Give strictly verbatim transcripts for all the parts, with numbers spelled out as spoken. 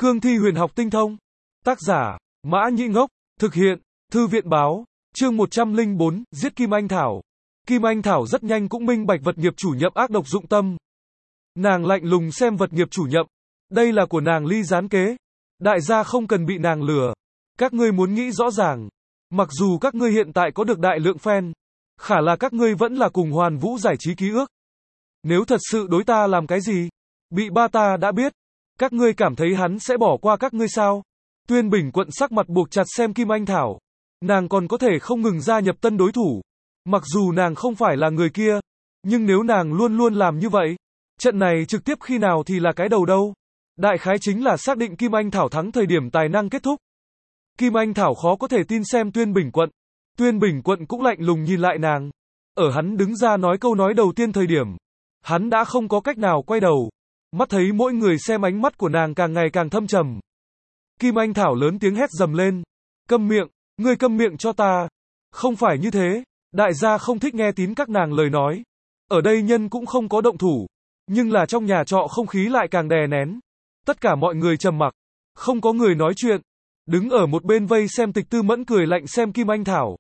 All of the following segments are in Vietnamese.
Cương thi huyền học tinh thông. Tác giả, Mã Nhĩ Ngốc. Thực hiện, Thư viện báo. Chương một trăm lẻ bốn, giết Kim Anh Thảo. Kim Anh Thảo rất nhanh cũng minh bạch vật nghiệp chủ nhậm ác độc dụng tâm. Nàng lạnh lùng xem vật nghiệp chủ nhậm. Đây là của nàng ly gián kế. Đại gia không cần bị nàng lừa. Các ngươi muốn nghĩ rõ ràng. Mặc dù các ngươi hiện tại có được đại lượng fan, khả là các ngươi vẫn là cùng Hoàn Vũ giải trí ký ước. Nếu thật sự đối ta làm cái gì, bị ba ta đã biết, các ngươi cảm thấy hắn sẽ bỏ qua các ngươi sao? Tuyên Bình Quận sắc mặt buộc chặt xem Kim Anh Thảo. Nàng còn có thể không ngừng gia nhập tân đối thủ. Mặc dù nàng không phải là người kia, nhưng nếu nàng luôn luôn làm như vậy, trận này trực tiếp khi nào thì là cái đầu đâu? Đại khái chính là xác định Kim Anh Thảo thắng thời điểm tài năng kết thúc. Kim Anh Thảo khó có thể tin xem Tuyên Bình Quận. Tuyên Bình Quận cũng lạnh lùng nhìn lại nàng. Ở hắn đứng ra nói câu nói đầu tiên thời điểm, hắn đã không có cách nào quay đầu. Mắt thấy mỗi người xem ánh mắt của nàng càng ngày càng thâm trầm. Kim Anh Thảo lớn tiếng hét dầm lên. Câm miệng, ngươi câm miệng cho ta. Không phải như thế, đại gia không thích nghe tín các nàng lời nói. Ở đây nhân cũng không có động thủ, nhưng là trong nhà trọ không khí lại càng đè nén. Tất cả mọi người trầm mặc, không có người nói chuyện. Đứng ở một bên vây xem Tịch Tư Mẫn cười lạnh xem Kim Anh Thảo.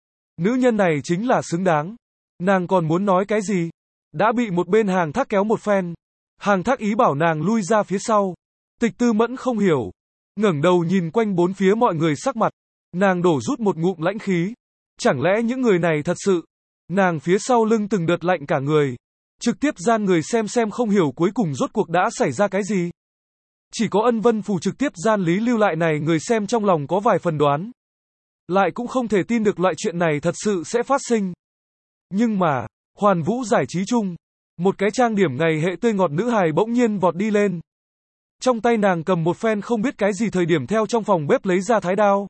Nữ nhân này chính là xứng đáng. Nàng còn muốn nói cái gì? Đã bị một bên Hàng Thác kéo một phen. Hàng Thác ý bảo nàng lui ra phía sau. Tịch Tư Mẫn không hiểu, ngẩng đầu nhìn quanh bốn phía mọi người sắc mặt. Nàng đổ rút một ngụm lãnh khí. Chẳng lẽ những người này thật sự? Nàng phía sau lưng từng đợt lạnh cả người. Trực tiếp gian người xem xem không hiểu cuối cùng rốt cuộc đã xảy ra cái gì. Chỉ có Ân Vân Phù trực tiếp gian lý lưu lại này người xem trong lòng có vài phần đoán. Lại cũng không thể tin được loại chuyện này thật sự sẽ phát sinh. Nhưng mà, Hoàn Vũ giải trí chung, một cái trang điểm ngày hệ tươi ngọt nữ hài bỗng nhiên vọt đi lên. Trong tay nàng cầm một phen không biết cái gì thời điểm theo trong phòng bếp lấy ra thái đao.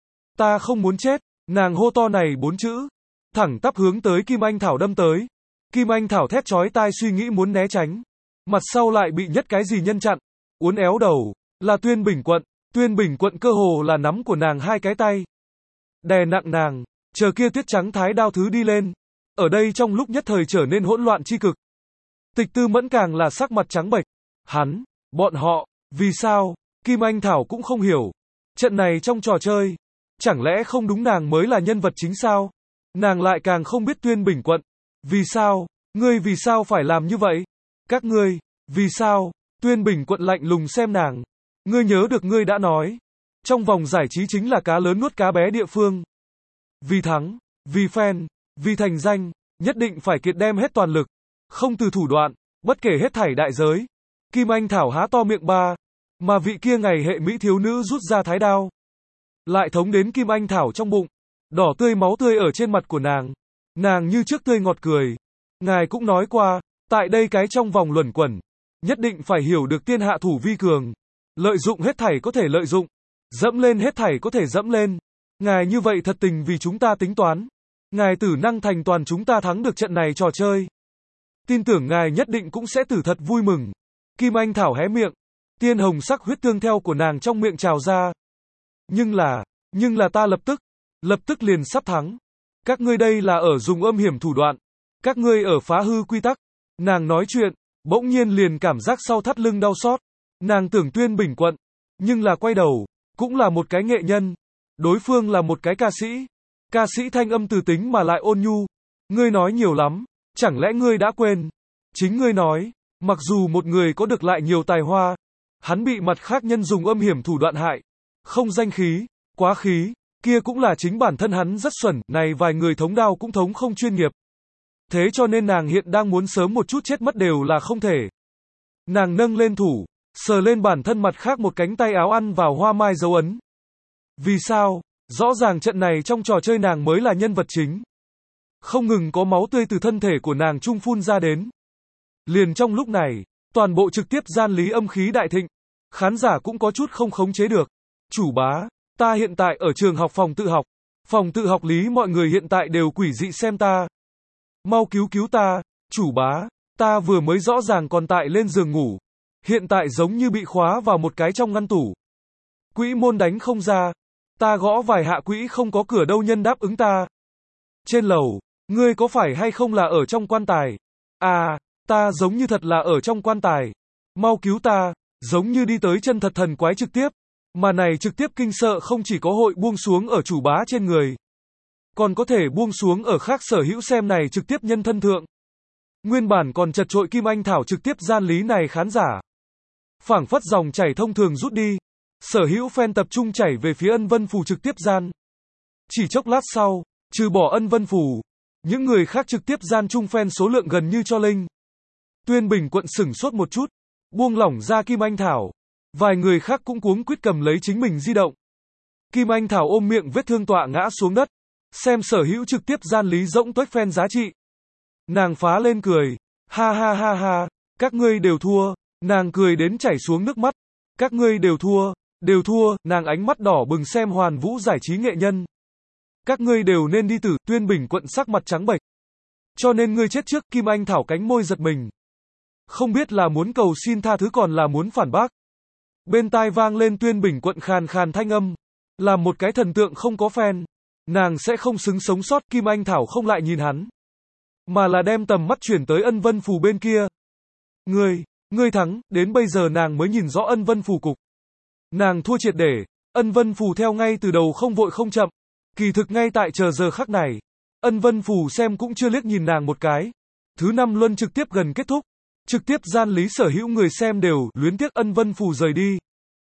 Ta không muốn chết, nàng hô to này bốn chữ. Thẳng tắp hướng tới Kim Anh Thảo đâm tới. Kim Anh Thảo thét chói tai suy nghĩ muốn né tránh. Mặt sau lại bị nhất cái gì nhân chặn. Uốn éo đầu, là Tuyên Bình Quận. Tuyên Bình Quận cơ hồ là nắm của nàng hai cái tay. Đè nặng nàng, chờ kia tuyết trắng thái đao thứ đi lên. Ở đây trong lúc nhất thời trở nên hỗn loạn chi cực. Tịch Tư Mẫn càng là sắc mặt trắng bệch. Hắn, bọn họ, vì sao? Kim Anh Thảo cũng không hiểu. Trận này trong trò chơi, chẳng lẽ không đúng nàng mới là nhân vật chính sao? Nàng lại càng không biết Tuyên Bình Quận. Vì sao? Ngươi vì sao phải làm như vậy? Các ngươi, vì sao? Tuyên Bình Quận lạnh lùng xem nàng. Ngươi nhớ được ngươi đã nói. Trong vòng giải trí chính là cá lớn nuốt cá bé địa phương. Vì thắng, vì fan, vì thành danh, nhất định phải kiệt đem hết toàn lực. Không từ thủ đoạn, bất kể hết thảy đại giới. Kim Anh Thảo há to miệng ba. Mà vị kia ngày hệ mỹ thiếu nữ rút ra thái đao. Lại thống đến Kim Anh Thảo trong bụng. Đỏ tươi máu tươi ở trên mặt của nàng. Nàng như trước tươi ngọt cười. Ngài cũng nói qua, tại đây cái trong vòng luẩn quẩn, nhất định phải hiểu được tiên hạ thủ vi cường. Lợi dụng hết thảy có thể lợi dụng. Dẫm lên hết thảy có thể dẫm lên. Ngài như vậy thật tình vì chúng ta tính toán. Ngài tử năng thành toàn chúng ta thắng được trận này trò chơi. Tin tưởng ngài nhất định cũng sẽ tử thật vui mừng. Kim Anh Thảo hé miệng. Tiên hồng sắc huyết tương theo của nàng trong miệng trào ra. Nhưng là, nhưng là ta lập tức, lập tức liền sắp thắng. Các ngươi đây là ở dùng âm hiểm thủ đoạn. Các ngươi ở phá hư quy tắc. Nàng nói chuyện, bỗng nhiên liền cảm giác sau thắt lưng đau xót. Nàng tưởng Tuyên Bình Quận, nhưng là quay đầu, cũng là một cái nghệ nhân. Đối phương là một cái ca sĩ. Ca sĩ thanh âm từ tính mà lại ôn nhu. Ngươi nói nhiều lắm, chẳng lẽ ngươi đã quên? Chính ngươi nói, mặc dù một người có được lại nhiều tài hoa, hắn bị mặt khác nhân dùng âm hiểm thủ đoạn hại. Không danh khí, quá khí, kia cũng là chính bản thân hắn rất xuẩn, này vài người thống đao cũng thống không chuyên nghiệp. Thế cho nên nàng hiện đang muốn sớm một chút chết mất đều là không thể. Nàng nâng lên thủ, sờ lên bản thân mặt khác một cánh tay áo ăn vào hoa mai dấu ấn. Vì sao? Rõ ràng trận này trong trò chơi nàng mới là nhân vật chính. Không ngừng có máu tươi từ thân thể của nàng trung phun ra đến. Liền trong lúc này, toàn bộ trực tiếp gian lý âm khí đại thịnh. Khán giả cũng có chút không khống chế được. Chủ bá, ta hiện tại ở trường học phòng tự học. Phòng tự học lý mọi người hiện tại đều quỷ dị xem ta. Mau cứu cứu ta, chủ bá, ta vừa mới rõ ràng còn tại lên giường ngủ. Hiện tại giống như bị khóa vào một cái trong ngăn tủ. Quỹ môn đánh không ra. Ta gõ vài hạ quỹ không có cửa đâu nhân đáp ứng ta. Trên lầu, ngươi có phải hay không là ở trong quan tài? À, ta giống như thật là ở trong quan tài. Mau cứu ta, giống như đi tới chân thật thần quái trực tiếp. Mà này trực tiếp kinh sợ không chỉ có hội buông xuống ở chủ bá trên người, còn có thể buông xuống ở khác sở hữu xem này trực tiếp nhân thân thượng. Nguyên bản còn chật trội Kim Anh Thảo trực tiếp gian lý này khán giả. Phảng phất dòng chảy thông thường rút đi. Sở hữu fan tập trung chảy về phía Ân Vân Phù trực tiếp gian. Chỉ chốc lát sau, trừ bỏ Ân Vân Phù, những người khác trực tiếp gian chung fan số lượng gần như cho linh. Tuyên Bình quận sửng sốt một chút, buông lỏng ra Kim Anh Thảo. Vài người khác cũng cuống quýt cầm lấy chính mình di động. Kim Anh Thảo ôm miệng vết thương tọa ngã xuống đất, xem sở hữu trực tiếp gian lý rỗng tuếch fan giá trị. Nàng phá lên cười, ha ha ha ha, các ngươi đều thua, nàng cười đến chảy xuống nước mắt, các ngươi đều thua, đều thua, nàng ánh mắt đỏ bừng xem Hoàn Vũ giải trí nghệ nhân. Các ngươi đều nên đi tử, Tuyên Bình quận sắc mặt trắng bệch. Cho nên ngươi chết trước, Kim Anh Thảo cánh môi giật mình. Không biết là muốn cầu xin tha thứ còn là muốn phản bác. Bên tai vang lên Tuyên Bình quận khàn khàn thanh âm, là một cái thần tượng không có fan, nàng sẽ không xứng sống sót. Kim Anh Thảo không lại nhìn hắn, mà là đem tầm mắt chuyển tới Ân Vân Phù bên kia. Ngươi, ngươi thắng, đến bây giờ nàng mới nhìn rõ Ân Vân Phù cục. Nàng thua triệt để, Ân Vân Phù theo ngay từ đầu không vội không chậm. Kỳ thực ngay tại chờ giờ khắc này, Ân Vân Phù xem cũng chưa liếc nhìn nàng một cái. Thứ năm luân trực tiếp gần kết thúc. Trực tiếp gian lý sở hữu người xem đều luyến tiếc Ân Vân Phù rời đi.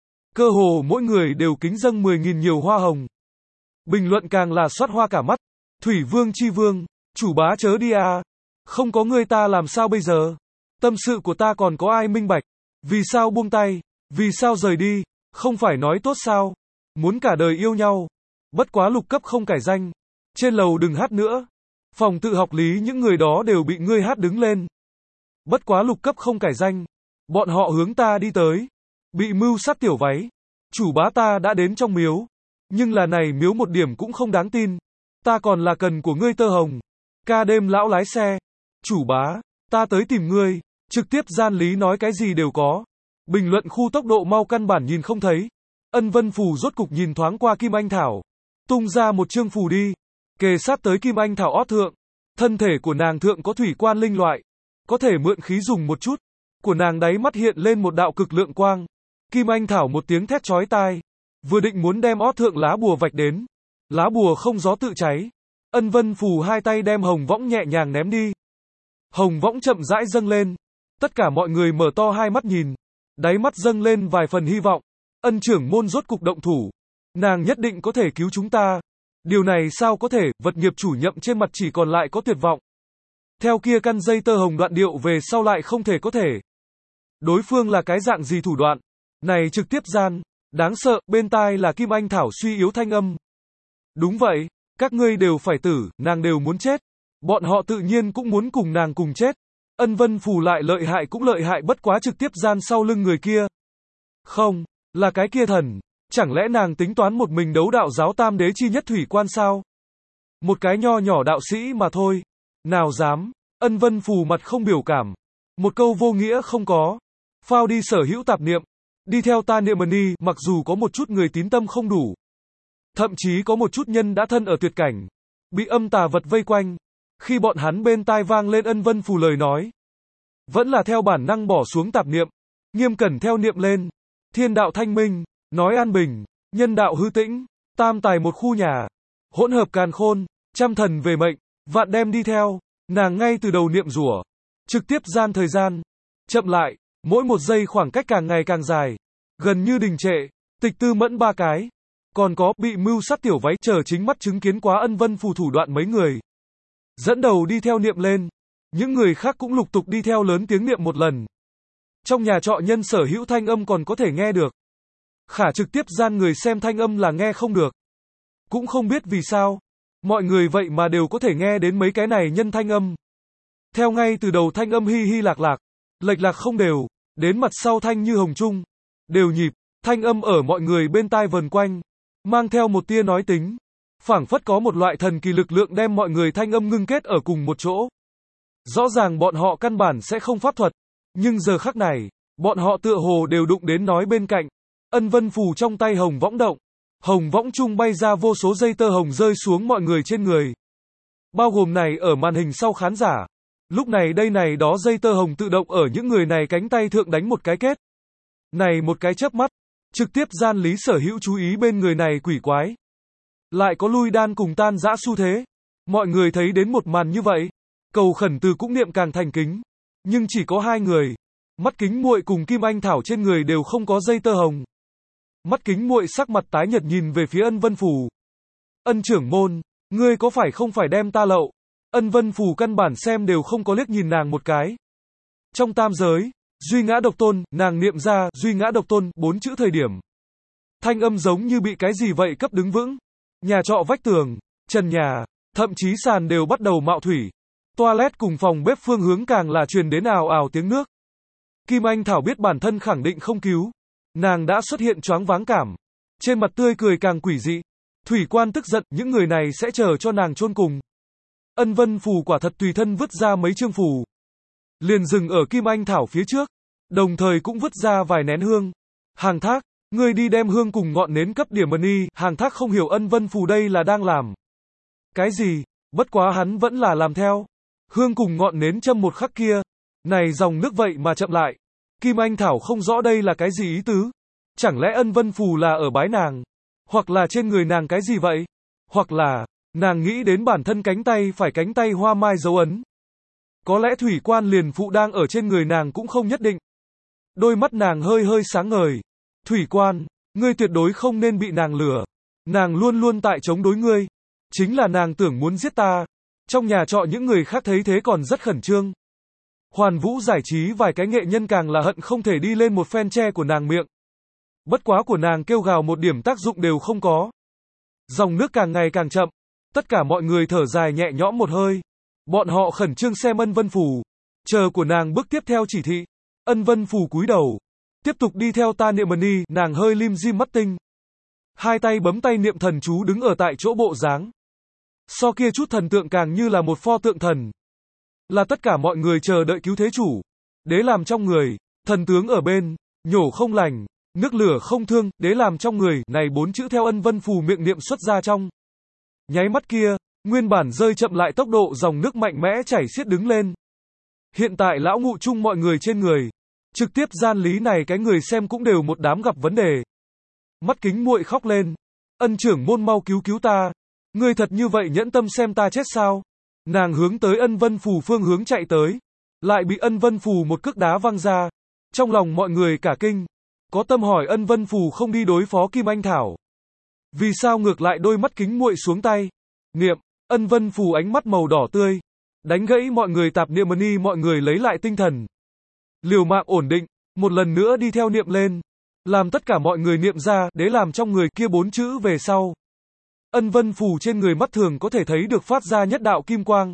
Cơ hồ mỗi người đều kính dâng mười nghìn nhiều hoa hồng. Bình luận càng là xoát hoa cả mắt. Thủy Vương chi vương, chủ bá chớ đi à. Không có ngươi ta làm sao bây giờ? Tâm sự của ta còn có ai minh bạch? Vì sao buông tay? Vì sao rời đi? Không phải nói tốt sao? Muốn cả đời yêu nhau. Bất quá lục cấp không cải danh. Trên lầu đừng hát nữa. Phòng tự học lý những người đó đều bị ngươi hát đứng lên. Bất quá lục cấp không cải danh. Bọn họ hướng ta đi tới. Bị mưu sát tiểu váy. Chủ bá ta đã đến trong miếu. Nhưng là này miếu một điểm cũng không đáng tin. Ta còn là cần của ngươi tơ hồng. Ca đêm lão lái xe. Chủ bá, ta tới tìm ngươi. Trực tiếp gian lý nói cái gì đều có. Bình luận khu tốc độ mau căn bản nhìn không thấy. Ân Vân Phù rốt cục nhìn thoáng qua Kim Anh Thảo. Tung ra một chương phù đi. Kề sát tới Kim Anh Thảo ót thượng. Thân thể của nàng thượng có thủy quan linh loại. Có thể mượn khí dùng một chút. Của nàng đáy mắt hiện lên một đạo cực lượng quang. Kim Anh Thảo một tiếng thét chói tai. Vừa định muốn đem ót thượng lá bùa vạch đến. Lá bùa không gió tự cháy. Ân Vân Phù hai tay đem hồng võng nhẹ nhàng ném đi. Hồng võng chậm rãi dâng lên. Tất cả mọi người mở to hai mắt nhìn. Đáy mắt dâng lên vài phần hy vọng. Ân trưởng môn rốt cục động thủ. Nàng nhất định có thể cứu chúng ta. Điều này sao có thể, vật nghiệp chủ nhậm trên mặt chỉ còn lại có tuyệt vọng. Theo kia căn dây tơ hồng đoạn điệu về sau lại không thể có thể. Đối phương là cái dạng gì thủ đoạn? Này trực tiếp gian. Đáng sợ, bên tai là Kim Anh Thảo suy yếu thanh âm. Đúng vậy, các ngươi đều phải tử, nàng đều muốn chết. Bọn họ tự nhiên cũng muốn cùng nàng cùng chết. Ân Vân Phù lại lợi hại cũng lợi hại bất quá trực tiếp gian sau lưng người kia. Không, là cái kia thần. Chẳng lẽ nàng tính toán một mình đấu đạo giáo tam đế chi nhất thủy quan sao? Một cái nho nhỏ đạo sĩ mà thôi. Nào dám, Ân Vân Phù mặt không biểu cảm. Một câu vô nghĩa không có. Phao đi sở hữu tạp niệm. Đi theo ta niệm ni, mặc dù có một chút người tín tâm không đủ. Thậm chí có một chút nhân đã thân ở tuyệt cảnh. Bị âm tà vật vây quanh. Khi bọn hắn bên tai vang lên Ân Vân Phù lời nói. Vẫn là theo bản năng bỏ xuống tạp niệm. Nghiêm cẩn theo niệm lên. Thiên đạo thanh minh. Nói an bình. Nhân đạo hư tĩnh. Tam tài một khu nhà. Hỗn hợp càn khôn. Trăm thần về mệnh. Vạn đem đi theo. Nàng ngay từ đầu niệm rủa. Trực tiếp gian thời gian. Chậm lại. Mỗi một giây khoảng cách càng ngày càng dài. Gần như đình trệ. Tịch tư mẫn ba cái. Còn có, bị mưu sát tiểu váy, chờ chính mắt chứng kiến quá Ân Vân Phù thủ đoạn mấy người. Dẫn đầu đi theo niệm lên. Những người khác cũng lục tục đi theo lớn tiếng niệm một lần. Trong nhà trọ nhân sở hữu thanh âm còn có thể nghe được. Khả trực tiếp gian người xem thanh âm là nghe không được. Cũng không biết vì sao. Mọi người vậy mà đều có thể nghe đến mấy cái này nhân thanh âm. Theo ngay từ đầu thanh âm hi hi lạc lạc. Lệch lạc không đều. Đến mặt sau thanh như hồng trung. Đều nhịp. Thanh âm ở mọi người bên tai vần quanh. Mang theo một tia nói tính. Phảng phất có một loại thần kỳ lực lượng đem mọi người thanh âm ngưng kết ở cùng một chỗ. Rõ ràng bọn họ căn bản sẽ không pháp thuật. Nhưng giờ khắc này, bọn họ tựa hồ đều đụng đến nói bên cạnh. Ân Vân Phù trong tay hồng võng động. Hồng võng trung bay ra vô số dây tơ hồng rơi xuống mọi người trên người. Bao gồm này ở màn hình sau khán giả. Lúc này đây này đó dây tơ hồng tự động ở những người này cánh tay thượng đánh một cái kết. Này một cái chớp mắt, trực tiếp gian Lý Sở Hữu chú ý bên người này quỷ quái. Lại có lui đan cùng tan rã xu thế. Mọi người thấy đến một màn như vậy, cầu khẩn từ cũng niệm càng thành kính. Nhưng chỉ có hai người. Mắt Kính Muội cùng Kim Anh Thảo trên người đều không có dây tơ hồng. Mắt Kính Muội sắc mặt tái nhợt nhìn về phía Ân Vân Phù. Ân trưởng môn, ngươi có phải không phải đem ta lậu? Ân Vân Phù căn bản xem đều không có liếc nhìn nàng một cái. Trong tam giới, duy ngã độc tôn, nàng niệm ra, duy ngã độc tôn, bốn chữ thời điểm. Thanh âm giống như bị cái gì vậy cấp đứng vững. Nhà trọ vách tường, trần nhà, thậm chí sàn đều bắt đầu mạo thủy. Toilet cùng phòng bếp phương hướng càng là truyền đến ào ào tiếng nước. Kim Anh Thảo biết bản thân khẳng định không cứu. Nàng đã xuất hiện choáng váng cảm. Trên mặt tươi cười càng quỷ dị. Thủy quan tức giận, những người này sẽ chờ cho nàng chôn cùng. Ân Vân Phù quả thật tùy thân vứt ra mấy chương phù. Liền dừng ở Kim Anh Thảo phía trước. Đồng thời cũng vứt ra vài nén hương. Hàng Thác, ngươi đi đem hương cùng ngọn nến cấp điểm mân y. Hàng Thác không hiểu Ân Vân Phù đây là đang làm cái gì, bất quá hắn vẫn là làm theo. Hương cùng ngọn nến châm một khắc kia. Này dòng nước vậy mà chậm lại. Kim Anh Thảo không rõ đây là cái gì ý tứ. Chẳng lẽ Ân Vân Phù là ở bái nàng? Hoặc là trên người nàng cái gì vậy? Hoặc là, nàng nghĩ đến bản thân cánh tay phải cánh tay hoa mai dấu ấn. Có lẽ thủy quan liền phụ đang ở trên người nàng cũng không nhất định. Đôi mắt nàng hơi hơi sáng ngời. Thủy quan, ngươi tuyệt đối không nên bị nàng lừa. Nàng luôn luôn tại chống đối ngươi. Chính là nàng tưởng muốn giết ta. Trong nhà trọ những người khác thấy thế còn rất khẩn trương. Hoàn Vũ giải trí vài cái nghệ nhân càng là hận không thể đi lên một phen che của nàng miệng. Bất quá của nàng kêu gào một điểm tác dụng đều không có. Dòng nước càng ngày càng chậm. Tất cả mọi người thở dài nhẹ nhõm một hơi. Bọn họ khẩn trương xem Ân Vân Phù. Chờ của nàng bước tiếp theo chỉ thị. Ân Vân Phù cúi đầu. Tiếp tục đi theo ta niệm mân y, nàng hơi lim dim mắt tinh. Hai tay bấm tay niệm thần chú đứng ở tại chỗ bộ dáng. So kia chút thần tượng càng như là một pho tượng thần. Là tất cả mọi người chờ đợi cứu thế chủ. Đế làm trong người, thần tướng ở bên, nhổ không lành, nước lửa không thương, đế làm trong người, này bốn chữ theo Ân Vân Phù miệng niệm xuất ra trong. Nháy mắt kia, nguyên bản rơi chậm lại tốc độ dòng nước mạnh mẽ chảy xiết đứng lên. Hiện tại lão ngụ chung mọi người trên người. Trực tiếp gian Lý này cái người xem cũng đều một đám gặp vấn đề. Mắt Kính Muội khóc lên. Ân trưởng môn mau cứu cứu ta. Ngươi thật như vậy nhẫn tâm xem ta chết sao? Nàng hướng tới Ân Vân Phù phương hướng chạy tới. Lại bị Ân Vân Phù một cước đá văng ra. Trong lòng mọi người cả kinh. Có tâm hỏi Ân Vân Phù không đi đối phó Kim Anh Thảo. Vì sao ngược lại đôi mắt Kính Muội xuống tay? Niệm, Ân Vân Phù ánh mắt màu đỏ tươi. Đánh gãy mọi người tạp niệm mân y, mọi người lấy lại tinh thần. Liều mạng ổn định, một lần nữa đi theo niệm lên. Làm tất cả mọi người niệm ra, đế làm trong người kia bốn chữ về sau. Ân Vân Phù trên người mắt thường có thể thấy được phát ra nhất đạo kim quang.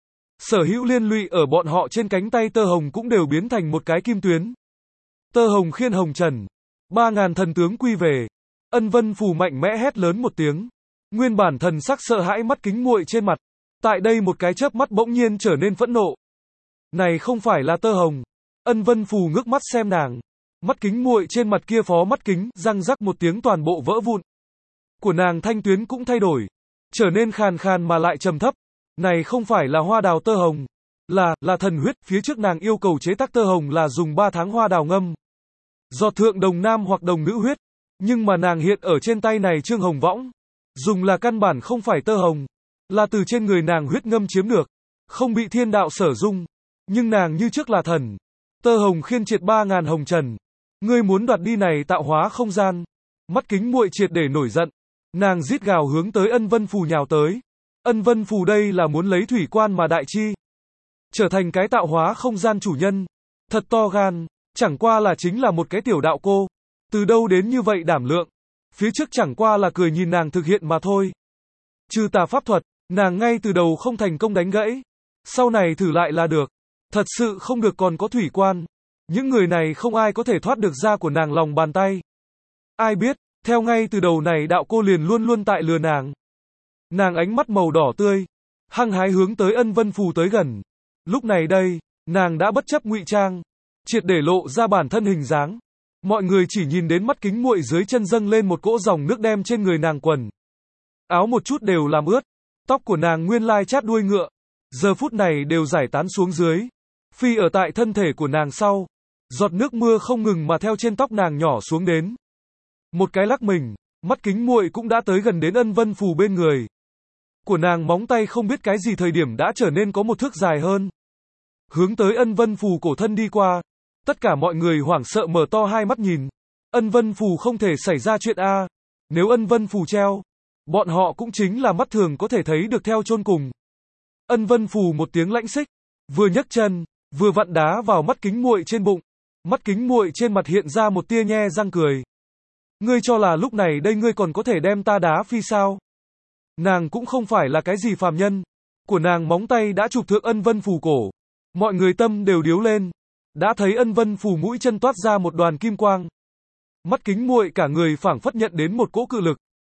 Sở hữu liên lụy ở bọn họ trên cánh tay tơ hồng cũng đều biến thành một cái kim tuyến. Tơ hồng khiên hồng trần. Ba ngàn thần tướng quy về. Ân Vân Phù mạnh mẽ hét lớn một tiếng. Nguyên bản thần sắc sợ hãi mắt Kính Muội trên mặt. Tại đây một cái chớp mắt bỗng nhiên trở nên phẫn nộ. Này không phải là tơ hồng. Ân Vân Phù ngước mắt xem nàng. Mắt Kính Muội trên mặt kia phó mắt kính, răng rắc một tiếng toàn bộ vỡ vụn. Của nàng thanh tuyến cũng thay đổi. Trở nên khàn khàn mà lại trầm thấp. Này không phải là hoa đào tơ hồng. Là, là thần huyết, phía trước nàng yêu cầu chế tác tơ hồng là dùng ba tháng hoa đào ngâm. Giọt thượng đồng nam hoặc đồng nữ huyết. Nhưng mà nàng hiện ở trên tay này trương hồng võng. Dùng là căn bản không phải tơ hồng. Là từ trên người nàng huyết ngâm chiếm được. Không bị thiên đạo sở dung. Nhưng nàng như trước là thần. Tơ hồng khiên triệt ba ngàn hồng trần. Ngươi muốn đoạt đi này tạo hóa không gian. Mắt Kính Muội triệt để nổi giận. Nàng rít gào hướng tới Ân Vân Phù nhào tới. Ân Vân Phù đây là muốn lấy thủy quan mà đại chi. Trở thành cái tạo hóa không gian chủ nhân. Thật to gan. Chẳng qua là chính là một cái tiểu đạo cô. Từ đâu đến như vậy đảm lượng. Phía trước chẳng qua là cười nhìn nàng thực hiện mà thôi. Trừ tà pháp thuật, nàng ngay từ đầu không thành công đánh gãy. Sau này thử lại là được. Thật sự không được còn có thủy quan. Những người này không ai có thể thoát được ra của nàng lòng bàn tay. Ai biết, theo ngay từ đầu này đạo cô liền luôn luôn tại lừa nàng. Nàng ánh mắt màu đỏ tươi, hăng hái hướng tới Ân Vân Phù tới gần. Lúc này đây, nàng đã bất chấp ngụy trang, triệt để lộ ra bản thân hình dáng. Mọi người chỉ nhìn đến mắt Kính Muội dưới chân dâng lên một cỗ dòng nước đem trên người nàng quần. Áo một chút đều làm ướt, tóc của nàng nguyên lai chát đuôi ngựa, giờ phút này đều giải tán xuống dưới, phi ở tại thân thể của nàng sau. Giọt nước mưa không ngừng mà theo trên tóc nàng nhỏ xuống đến. Một cái lắc mình, mắt kính muội cũng đã tới gần đến Ân Vân Phù bên người. Của nàng móng tay không biết cái gì thời điểm đã trở nên có một thước dài hơn. Hướng tới Ân Vân Phù cổ thân đi qua. Tất cả mọi người hoảng sợ mở to hai mắt nhìn. Ân Vân Phù không thể xảy ra chuyện a. Nếu Ân Vân Phù treo, bọn họ cũng chính là mắt thường có thể thấy được theo chôn cùng. Ân Vân Phù một tiếng lãnh xích, vừa nhấc chân, vừa vặn đá vào mắt kính muội trên bụng. Mắt kính muội trên mặt hiện ra một tia nhe răng cười. Ngươi cho là lúc này đây ngươi còn có thể đem ta đá phi sao? Nàng cũng không phải là cái gì phàm nhân. Của nàng móng tay đã chụp thượng Ân Vân Phù cổ. Mọi người tâm đều điếu lên. Đã thấy Ân Vân Phù mũi chân toát ra một đoàn kim quang. Mắt kính muội cả người phảng phất nhận đến một cỗ cự lực.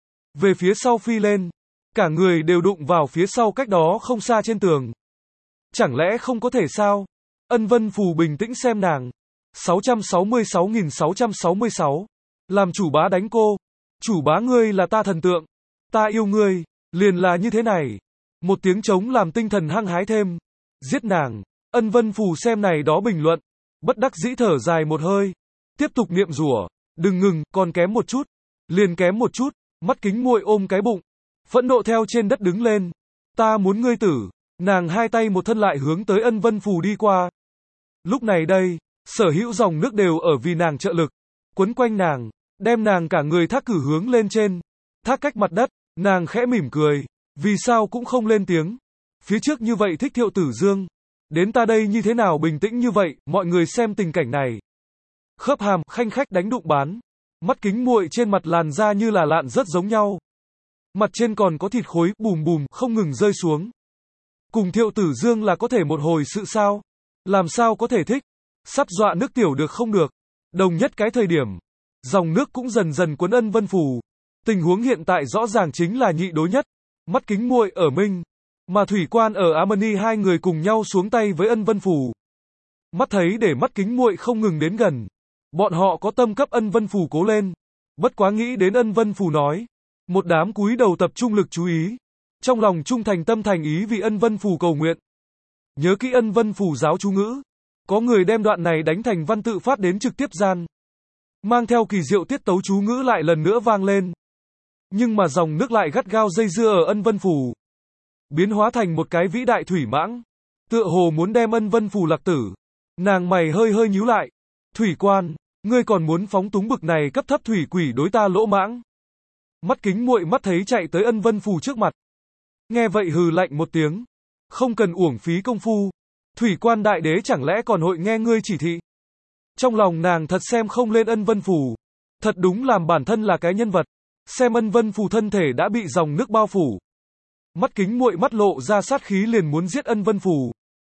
Về phía sau phi lên. Cả người đều đụng vào phía sau cách đó không xa trên tường. Chẳng lẽ không có thể sao? Ân Vân Phù bình tĩnh xem nàng. sáu trăm sáu mươi sáu nghìn sáu trăm sáu mươi sáu. Làm chủ bá đánh cô. Chủ bá ngươi là ta thần tượng. Ta yêu ngươi. Liền là như thế này. Một tiếng trống làm tinh thần hăng hái thêm. Giết nàng. Ân Vân Phù xem này đó bình luận. Bất đắc dĩ thở dài một hơi. Tiếp tục niệm rủa. Đừng ngừng, còn kém một chút. Liền kém một chút. Mắt kính muội ôm cái bụng. Phẫn nộ theo trên đất đứng lên. Ta muốn ngươi tử. Nàng hai tay một thân lại hướng tới Ân Vân Phù đi qua. Lúc này đây, sở hữu dòng nước đều ở vì nàng trợ lực. Quấn quanh nàng, đem nàng cả người thác cử hướng lên trên. Thác cách mặt đất, nàng khẽ mỉm cười. Vì sao cũng không lên tiếng. Phía trước như vậy thích Thiệu Tử Dương. Đến ta đây như thế nào bình tĩnh như vậy, mọi người xem tình cảnh này. Khớp hàm, khanh khách đánh đụng bán. Mắt kính muội trên mặt làn da như là lạn rất giống nhau. Mặt trên còn có thịt khối, bùm bùm, không ngừng rơi xuống. Cùng Thiệu Tử Dương là có thể một hồi sự sao? Làm sao có thể thích? Sắp dọa nước tiểu được không được. Đồng nhất cái thời điểm. Dòng nước cũng dần dần cuốn Ân Vân Phù. Tình huống hiện tại rõ ràng chính là nhị đối nhất. Mắt kính muội ở Minh. Mà Thủy Quan ở Amani hai người cùng nhau xuống tay với Ân Vân Phù. Mắt thấy để mắt kính muội không ngừng đến gần. Bọn họ có tâm cấp Ân Vân Phù cố lên. Bất quá nghĩ đến Ân Vân Phù nói. Một đám cúi đầu tập trung lực chú ý. Trong lòng trung thành tâm thành ý vì Ân Vân Phù cầu nguyện. Nhớ kỹ Ân Vân Phù giáo chú ngữ. Có người đem đoạn này đánh thành văn tự phát đến trực tiếp gian. Mang theo kỳ diệu tiết tấu chú ngữ lại lần nữa vang lên. Nhưng mà dòng nước lại gắt gao dây dưa ở Ân Vân Phù. Biến hóa thành một cái vĩ đại thủy mãng. Tựa hồ muốn đem Ân Vân Phù lạc tử. Nàng mày hơi hơi nhíu lại. Thủy Quan, ngươi còn muốn phóng túng bực này cấp thấp thủy quỷ đối ta lỗ mãng. Mắt kính muội mắt thấy chạy tới Ân Vân Phù trước mặt. Nghe vậy hừ lạnh một tiếng. Không cần uổng phí công phu. Thủy Quan đại đế chẳng lẽ còn hội nghe ngươi chỉ thị. Trong lòng nàng thật xem không lên Ân Vân Phù. Thật đúng làm bản thân là cái nhân vật. Xem Ân Vân Phù thân thể đã bị dòng nước bao phủ. Mắt kính muội mắt lộ ra sát khí liền muốn giết Ân Vân Phù.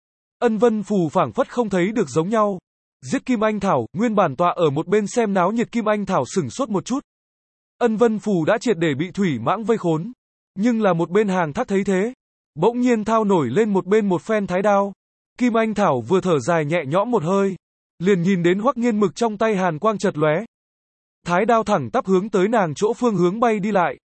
Ân Vân Phù phảng phất không thấy được giống nhau. Giết Kim Anh Thảo, nguyên bản tọa ở một bên xem náo nhiệt Kim Anh Thảo sửng sốt một chút. Ân Vân Phù đã triệt để bị thủy mãng vây khốn. Nhưng là một bên hàng thác thấy thế. Bỗng nhiên thao nổi lên một bên một phen thái đao. Kim Anh Thảo vừa thở dài nhẹ nhõm một hơi. Liền nhìn đến Hoắc Nghiên Mực trong tay hàn quang chật lóe. Thái đao thẳng tắp hướng tới nàng chỗ phương hướng bay đi lại.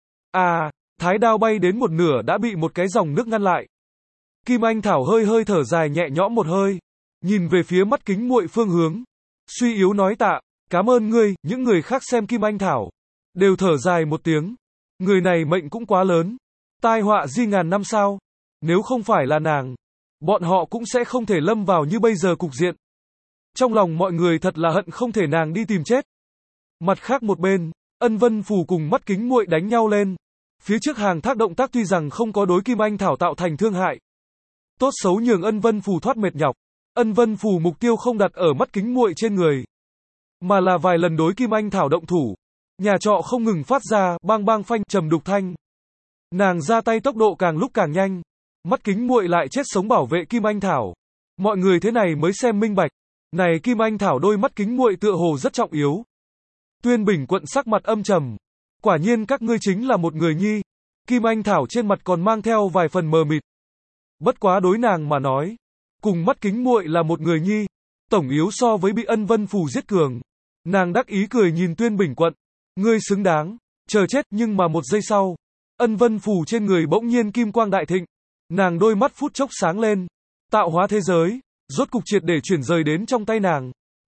À, thái đao bay đến một nửa đã bị một cái dòng nước ngăn lại. Kim Anh Thảo hơi hơi thở dài nhẹ nhõm một hơi. Nhìn về phía mắt kính muội phương hướng. Suy yếu nói tạ, cảm ơn ngươi, những người khác xem Kim Anh Thảo. Đều thở dài một tiếng. Người này mệnh cũng quá lớn. Tai họa di ngàn năm sao. Nếu không phải là nàng. Bọn họ cũng sẽ không thể lâm vào như bây giờ cục diện. Trong lòng mọi người thật là hận không thể nàng đi tìm chết. Mặt khác một bên, Ân Vân Phù cùng mắt kính muội đánh nhau lên. Phía trước hàng thác động tác tuy rằng không có đối Kim Anh Thảo tạo thành thương hại. Tốt xấu nhường Ân Vân Phù thoát mệt nhọc. Ân Vân Phù mục tiêu không đặt ở mắt kính muội trên người. Mà là vài lần đối Kim Anh Thảo động thủ. Nhà trọ không ngừng phát ra bang bang phanh trầm đục thanh. Nàng ra tay tốc độ càng lúc càng nhanh. Mắt kính muội lại chết sống bảo vệ Kim Anh Thảo. Mọi người thế này mới xem minh bạch. Này Kim Anh Thảo đôi mắt kính muội tựa hồ rất trọng yếu. Tuyên Bình Quận sắc mặt âm trầm. Quả nhiên các ngươi chính là một người nhi. Kim Anh Thảo trên mặt còn mang theo vài phần mờ mịt. Bất quá đối nàng mà nói. Cùng mắt kính muội là một người nhi. Tổng yếu so với bị Ân Vân Phù giết cường. Nàng đắc ý cười nhìn Tuyên Bình Quận. Ngươi xứng đáng. Chờ chết nhưng mà một giây sau. Ân Vân Phù trên người bỗng nhiên kim quang đại thịnh. Nàng đôi mắt phút chốc sáng lên. Tạo hóa thế giới. Rốt cục triệt để chuyển rời đến trong tay nàng.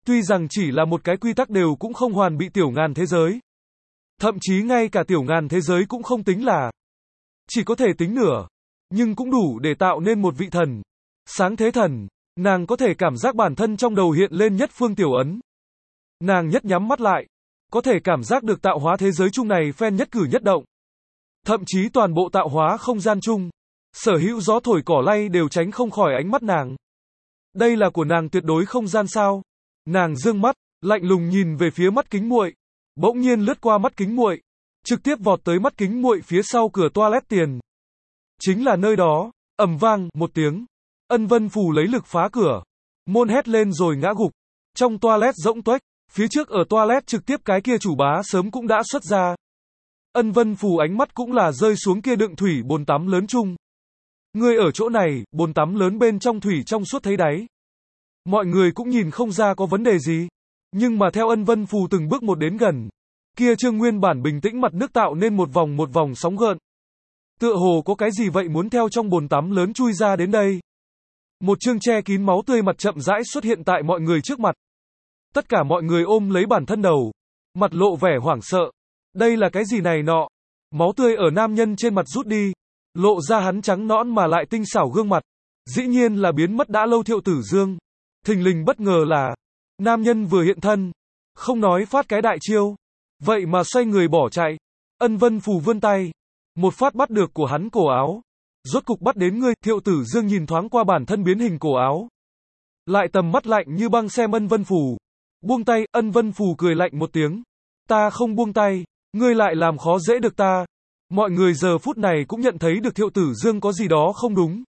Tuy rằng chỉ là một cái quy tắc đều cũng không hoàn bị tiểu ngàn thế giới. Thậm chí ngay cả tiểu ngàn thế giới cũng không tính là. Chỉ có thể tính nửa. Nhưng cũng đủ để tạo nên một vị thần. Sáng thế thần. Nàng có thể cảm giác bản thân trong đầu hiện lên nhất phương tiểu ấn. Nàng nhất nhắm mắt lại. Có thể cảm giác được tạo hóa thế giới chung này phen nhất cử nhất động. Thậm chí toàn bộ tạo hóa không gian chung. Sở hữu gió thổi cỏ lay đều tránh không khỏi ánh mắt nàng. Đây là của nàng tuyệt đối không gian sao? Nàng dương mắt, lạnh lùng nhìn về phía mắt kính muội. Bỗng nhiên lướt qua mắt kính muội, trực tiếp vọt tới mắt kính muội phía sau cửa toilet tiền. Chính là nơi đó, ầm vang một tiếng. Ân Vân Phù lấy lực phá cửa. Môn hét lên rồi ngã gục. Trong toilet rỗng tuếch, phía trước ở toilet trực tiếp cái kia chủ bá sớm cũng đã xuất ra. Ân Vân Phù ánh mắt cũng là rơi xuống kia đựng thủy bồn tắm lớn chung. Người ở chỗ này, bồn tắm lớn bên trong thủy trong suốt thấy đáy. Mọi người cũng nhìn không ra có vấn đề gì. Nhưng mà theo Ân Vân Phù từng bước một đến gần, kia trương nguyên bản bình tĩnh mặt nước tạo nên một vòng một vòng sóng gợn. Tựa hồ có cái gì vậy muốn theo trong bồn tắm lớn chui ra đến đây. Một chương che kín máu tươi mặt chậm rãi xuất hiện tại mọi người trước mặt. Tất cả mọi người ôm lấy bản thân đầu, mặt lộ vẻ hoảng sợ. Đây là cái gì này nọ? Máu tươi ở nam nhân trên mặt rút đi, lộ ra hắn trắng nõn mà lại tinh xảo gương mặt. Dĩ nhiên là biến mất đã lâu Thiệu Tử Dương. Thình lình bất ngờ là, nam nhân vừa hiện thân, không nói phát cái đại chiêu, vậy mà xoay người bỏ chạy. Ân Vân Phù vươn tay, một phát bắt được của hắn cổ áo. Rốt cục bắt đến ngươi. Thiệu Tử Dương nhìn thoáng qua bản thân biến hình cổ áo, lại tầm mắt lạnh như băng xem Ân Vân Phù. Buông tay. Ân Vân Phù cười lạnh một tiếng. Ta không buông tay, ngươi lại làm khó dễ được ta. Mọi người giờ phút này cũng nhận thấy được Thiệu Tử Dương có gì đó không đúng.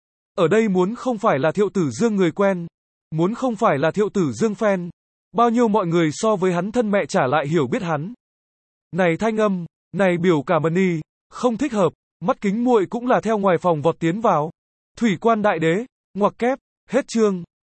Ở đây muốn không phải là Thiệu Tử Dương người quen, muốn không phải là Thiệu Tử Dương fan, bao nhiêu mọi người so với hắn thân mẹ trả lại hiểu biết hắn. Này thanh âm, này biểu cảm mani, không thích hợp. Mắt kính muội cũng là theo ngoài phòng vọt tiến vào. Thủy Quan Đại Đế, ngoặc kép, hết chương.